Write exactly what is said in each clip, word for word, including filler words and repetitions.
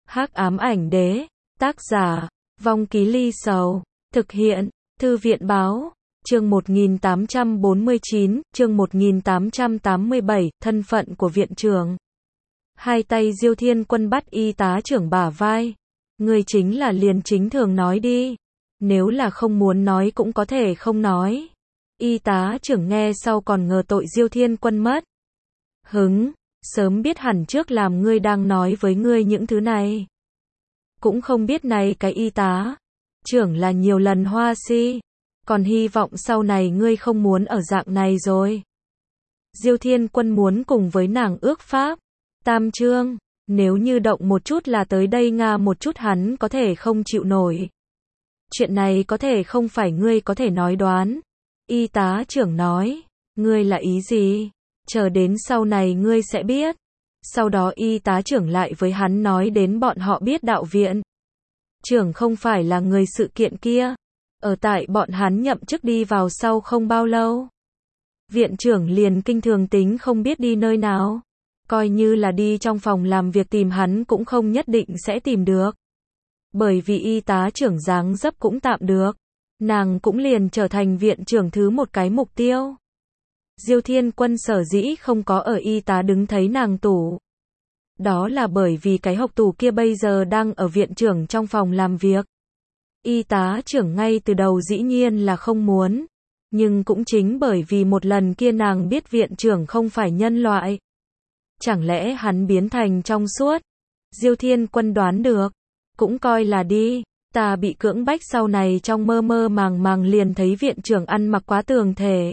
Hắc ám ảnh đế, tác giả, Vong Ký Ly Sầu, thực hiện, Thư viện báo, chương một nghìn tám trăm bốn mươi chín, chương một nghìn tám trăm tám mươi bảy, thân phận của viện trưởng. Hai tay Diêu Thiên Quân bắt y tá trưởng bả vai. Ngươi chính là liền chính thường nói đi. Nếu là không muốn nói cũng có thể không nói. Y tá trưởng nghe sau còn ngờ tội Diêu Thiên Quân mất hứng, sớm biết hẳn trước làm ngươi đang nói với ngươi những thứ này. Cũng không biết này cái y tá trưởng là nhiều lần hoa si, còn hy vọng sau này ngươi không muốn ở dạng này rồi. Diêu Thiên Quân muốn cùng với nàng ước pháp tam chương, nếu như động một chút là tới đây nga một chút hắn có thể không chịu nổi. Chuyện này có thể không phải ngươi có thể nói đoán. Y tá trưởng nói, ngươi là ý gì? Chờ đến sau này ngươi sẽ biết. Sau đó y tá trưởng lại với hắn nói đến bọn họ biết đạo viện trưởng không phải là người sự kiện kia. Ở tại bọn hắn nhậm chức đi vào sau không bao lâu, viện trưởng liền kinh thường tính không biết đi nơi nào. Coi như là đi trong phòng làm việc tìm hắn cũng không nhất định sẽ tìm được. Bởi vì y tá trưởng dáng dấp cũng tạm được, nàng cũng liền trở thành viện trưởng thứ một cái mục tiêu. Diêu Thiên Quân sở dĩ không có ở y tá đứng thấy nàng tủ. Đó là bởi vì cái hộc tủ kia bây giờ đang ở viện trưởng trong phòng làm việc. Y tá trưởng ngay từ đầu dĩ nhiên là không muốn. Nhưng cũng chính bởi vì một lần kia nàng biết viện trưởng không phải nhân loại. Chẳng lẽ hắn biến thành trong suốt? Diêu Thiên Quân đoán được. Cũng coi là đi. Ta bị cưỡng bách sau này trong mơ mơ màng màng liền thấy viện trưởng ăn mặc quá tường thể.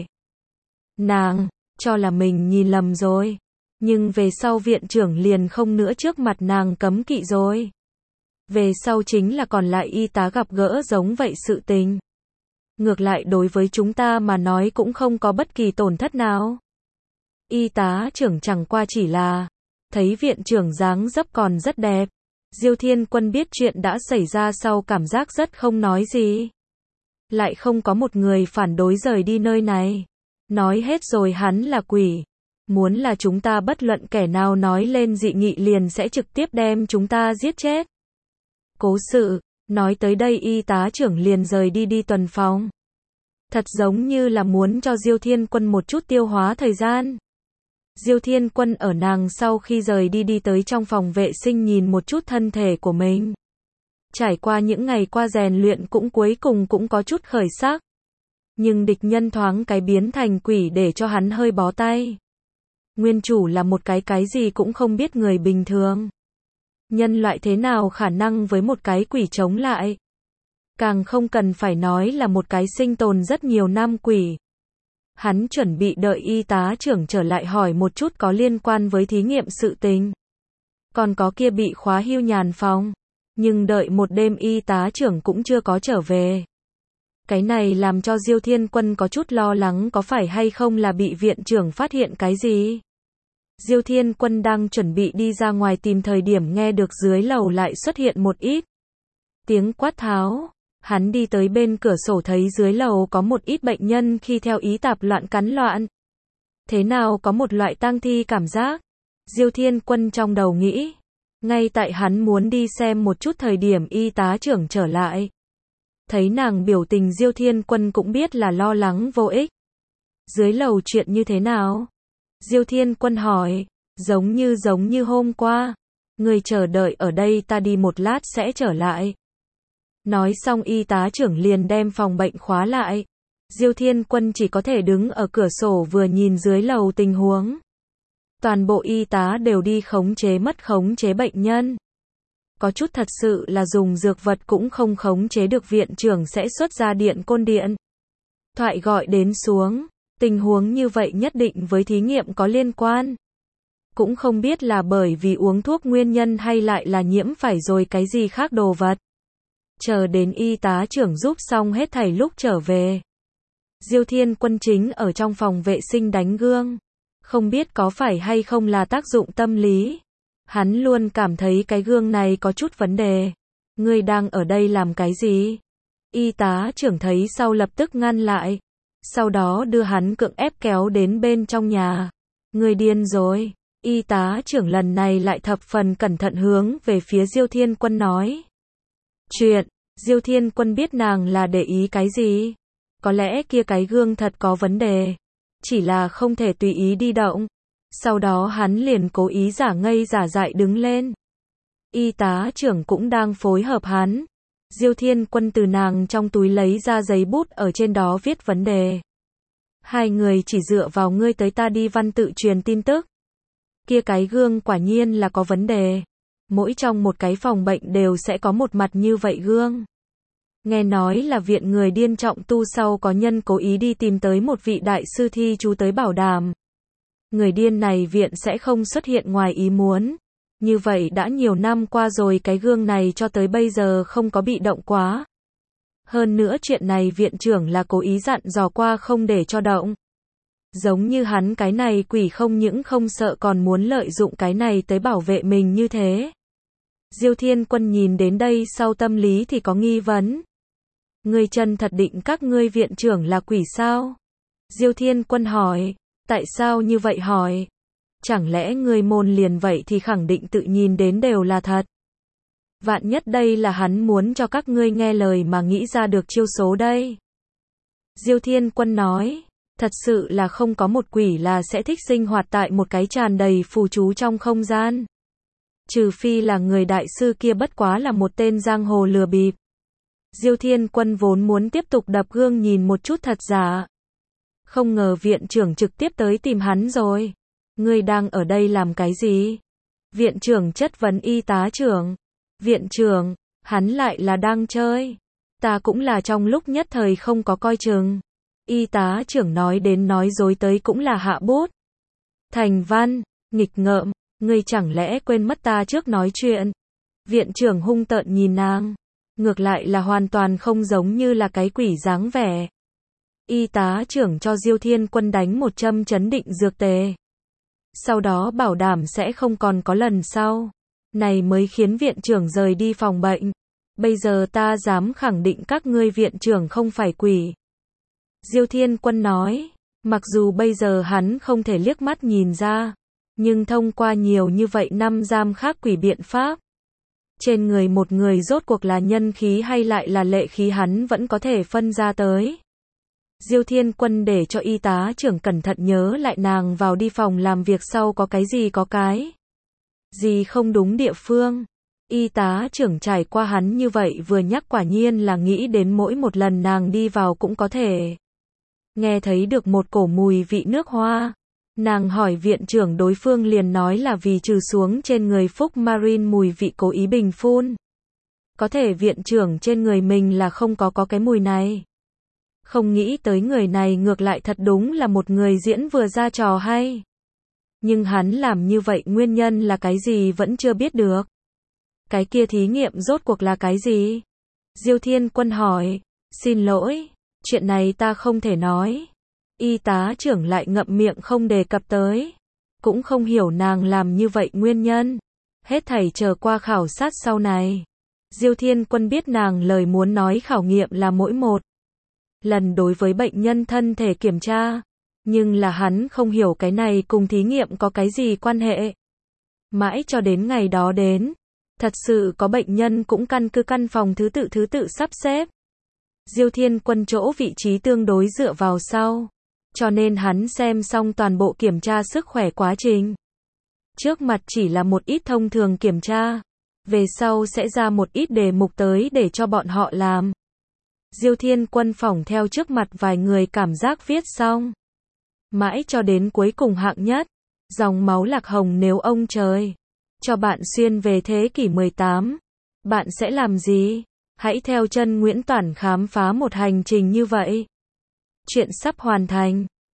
Nàng cho là mình nhìn lầm rồi. Nhưng về sau viện trưởng liền không nữa trước mặt nàng cấm kỵ rồi. Về sau chính là còn lại y tá gặp gỡ giống vậy sự tình. Ngược lại đối với chúng ta mà nói cũng không có bất kỳ tổn thất nào. Y tá trưởng chẳng qua chỉ là thấy viện trưởng dáng dấp còn rất đẹp. Diêu Thiên Quân biết chuyện đã xảy ra sau cảm giác rất không nói gì. Lại không có một người phản đối rời đi nơi này. Nói hết rồi hắn là quỷ. Muốn là chúng ta bất luận kẻ nào nói lên dị nghị liền sẽ trực tiếp đem chúng ta giết chết. Cố sự, nói tới đây y tá trưởng liền rời đi đi tuần phòng. Thật giống như là muốn cho Diêu Thiên Quân một chút tiêu hóa thời gian. Diêu Thiên Quân ở nàng sau khi rời đi đi tới trong phòng vệ sinh nhìn một chút thân thể của mình. Trải qua những ngày qua rèn luyện cũng cuối cùng cũng có chút khởi sắc. Nhưng địch nhân thoáng cái biến thành quỷ để cho hắn hơi bó tay. Nguyên chủ là một cái cái gì cũng không biết người bình thường. Nhân loại thế nào khả năng với một cái quỷ chống lại. Càng không cần phải nói là một cái sinh tồn rất nhiều năm quỷ. Hắn chuẩn bị đợi y tá trưởng trở lại hỏi một chút có liên quan với thí nghiệm sự tình. Còn có kia bị khóa hưu nhàn phòng. Nhưng đợi một đêm y tá trưởng cũng chưa có trở về. Cái này làm cho Diêu Thiên Quân có chút lo lắng có phải hay không là bị viện trưởng phát hiện cái gì. Diêu Thiên Quân đang chuẩn bị đi ra ngoài tìm thời điểm nghe được dưới lầu lại xuất hiện một ít tiếng quát tháo. Hắn đi tới bên cửa sổ thấy dưới lầu có một ít bệnh nhân khi theo ý tạp loạn cắn loạn. Thế nào có một loại tang thi cảm giác. Diêu Thiên Quân trong đầu nghĩ. Ngay tại hắn muốn đi xem một chút thời điểm y tá trưởng trở lại. Thấy nàng biểu tình Diêu Thiên Quân cũng biết là lo lắng vô ích. Dưới lầu chuyện như thế nào? Diêu Thiên Quân hỏi. Giống như giống như hôm qua. Người chờ đợi ở đây ta đi một lát sẽ trở lại. Nói xong y tá trưởng liền đem phòng bệnh khóa lại. Diêu Thiên Quân chỉ có thể đứng ở cửa sổ vừa nhìn dưới lầu tình huống. Toàn bộ y tá đều đi khống chế mất khống chế bệnh nhân. Có chút thật sự là dùng dược vật cũng không khống chế được viện trưởng sẽ xuất ra điện côn điện. Thoại gọi đến xuống. Tình huống như vậy nhất định với thí nghiệm có liên quan. Cũng không biết là bởi vì uống thuốc nguyên nhân hay lại là nhiễm phải rồi cái gì khác đồ vật. Chờ đến y tá trưởng giúp xong hết thảy lúc trở về. Diêu Thiên Quân chính ở trong phòng vệ sinh đánh gương. Không biết có phải hay không là tác dụng tâm lý. Hắn luôn cảm thấy cái gương này có chút vấn đề. Ngươi đang ở đây làm cái gì? Y tá trưởng thấy sau lập tức ngăn lại. Sau đó đưa hắn cưỡng ép kéo đến bên trong nhà. Ngươi điên rồi. Y tá trưởng lần này lại thập phần cẩn thận hướng về phía Diêu Thiên Quân nói. Chuyện, Diêu Thiên Quân biết nàng là để ý cái gì? Có lẽ kia cái gương thật có vấn đề. Chỉ là không thể tùy ý đi động. Sau đó hắn liền cố ý giả ngây giả dại đứng lên. Y tá trưởng cũng đang phối hợp hắn. Diêu Thiên Quân từ nàng trong túi lấy ra giấy bút ở trên đó viết vấn đề. Hai người chỉ dựa vào ngươi tới ta đi văn tự truyền tin tức. Kia cái gương quả nhiên là có vấn đề. Mỗi trong một cái phòng bệnh đều sẽ có một mặt như vậy gương. Nghe nói là viện người điên trọng tu sau có nhân cố ý đi tìm tới một vị đại sư thi chú tới bảo đảm. Người điên này viện sẽ không xuất hiện ngoài ý muốn. Như vậy đã nhiều năm qua rồi cái gương này cho tới bây giờ không có bị động quá. Hơn nữa chuyện này viện trưởng là cố ý dặn dò qua không để cho động. Giống như hắn cái này quỷ không những không sợ còn muốn lợi dụng cái này tới bảo vệ mình như thế. Diêu Thiên Quân nhìn đến đây sau tâm lý thì có nghi vấn. Ngươi chân thật định các ngươi viện trưởng là quỷ sao? Diêu Thiên Quân hỏi. Tại sao như vậy hỏi? Chẳng lẽ ngươi môn liền vậy thì khẳng định tự nhìn đến đều là thật? Vạn nhất đây là hắn muốn cho các ngươi nghe lời mà nghĩ ra được chiêu số đây. Diêu Thiên Quân nói. Thật sự là không có một quỷ là sẽ thích sinh hoạt tại một cái tràn đầy phù chú trong không gian. Trừ phi là người đại sư kia bất quá là một tên giang hồ lừa bịp. Diêu Thiên Quân vốn muốn tiếp tục đập gương nhìn một chút thật giả. Không ngờ viện trưởng trực tiếp tới tìm hắn rồi. Ngươi đang ở đây làm cái gì? Viện trưởng chất vấn y tá trưởng. Viện trưởng, hắn lại là đang chơi. Ta cũng là trong lúc nhất thời không có coi chừng. Y tá trưởng nói đến nói dối tới cũng là hạ bút. Thành văn, nghịch ngợm, ngươi chẳng lẽ quên mất ta trước nói chuyện. Viện trưởng hung tợn nhìn nàng. Ngược lại là hoàn toàn không giống như là cái quỷ dáng vẻ. Y tá trưởng cho Diêu Thiên Quân đánh một châm chấn định dược tề. Sau đó bảo đảm sẽ không còn có lần sau. Này mới khiến viện trưởng rời đi phòng bệnh. Bây giờ ta dám khẳng định các ngươi viện trưởng không phải quỷ. Diêu Thiên Quân nói. Mặc dù bây giờ hắn không thể liếc mắt nhìn ra. Nhưng thông qua nhiều như vậy năm giam khác quỷ biện pháp. Trên người một người rốt cuộc là nhân khí hay lại là lệ khí hắn vẫn có thể phân ra tới. Diêu Thiên Quân để cho y tá trưởng cẩn thận nhớ lại nàng vào đi phòng làm việc sau có cái gì có cái gì không đúng địa phương. Y tá trưởng trải qua hắn như vậy vừa nhắc quả nhiên là nghĩ đến mỗi một lần nàng đi vào cũng có thể nghe thấy được một cổ mùi vị nước hoa. Nàng hỏi viện trưởng đối phương liền nói là vì trừ xuống trên người Phúc Marine mùi vị cố ý bình phun. Có thể viện trưởng trên người mình là không có có cái mùi này. Không nghĩ tới người này ngược lại thật đúng là một người diễn vừa ra trò hay. Nhưng hắn làm như vậy nguyên nhân là cái gì vẫn chưa biết được. Cái kia thí nghiệm rốt cuộc là cái gì? Diêu Thiên Quân hỏi. Xin lỗi, chuyện này ta không thể nói. Y tá trưởng lại ngậm miệng không đề cập tới. Cũng không hiểu nàng làm như vậy nguyên nhân. Hết thảy chờ qua khảo sát sau này. Diêu Thiên Quân biết nàng lời muốn nói khảo nghiệm là mỗi một lần đối với bệnh nhân thân thể kiểm tra. Nhưng là hắn không hiểu cái này cùng thí nghiệm có cái gì quan hệ. Mãi cho đến ngày đó đến. Thật sự có bệnh nhân cũng căn cứ căn phòng thứ tự thứ tự sắp xếp. Diêu Thiên Quân chỗ vị trí tương đối dựa vào sau. Cho nên hắn xem xong toàn bộ kiểm tra sức khỏe quá trình. Trước mặt chỉ là một ít thông thường kiểm tra. Về sau sẽ ra một ít đề mục tới để cho bọn họ làm. Diêu Thiên Quân phỏng theo trước mặt vài người cảm giác viết xong. Mãi cho đến cuối cùng hạng nhất. Dòng máu lạc hồng nếu ông trời cho bạn xuyên về thế kỷ mười tám. Bạn sẽ làm gì? Hãy theo chân Nguyễn Toản khám phá một hành trình như vậy. Chuyện sắp hoàn thành.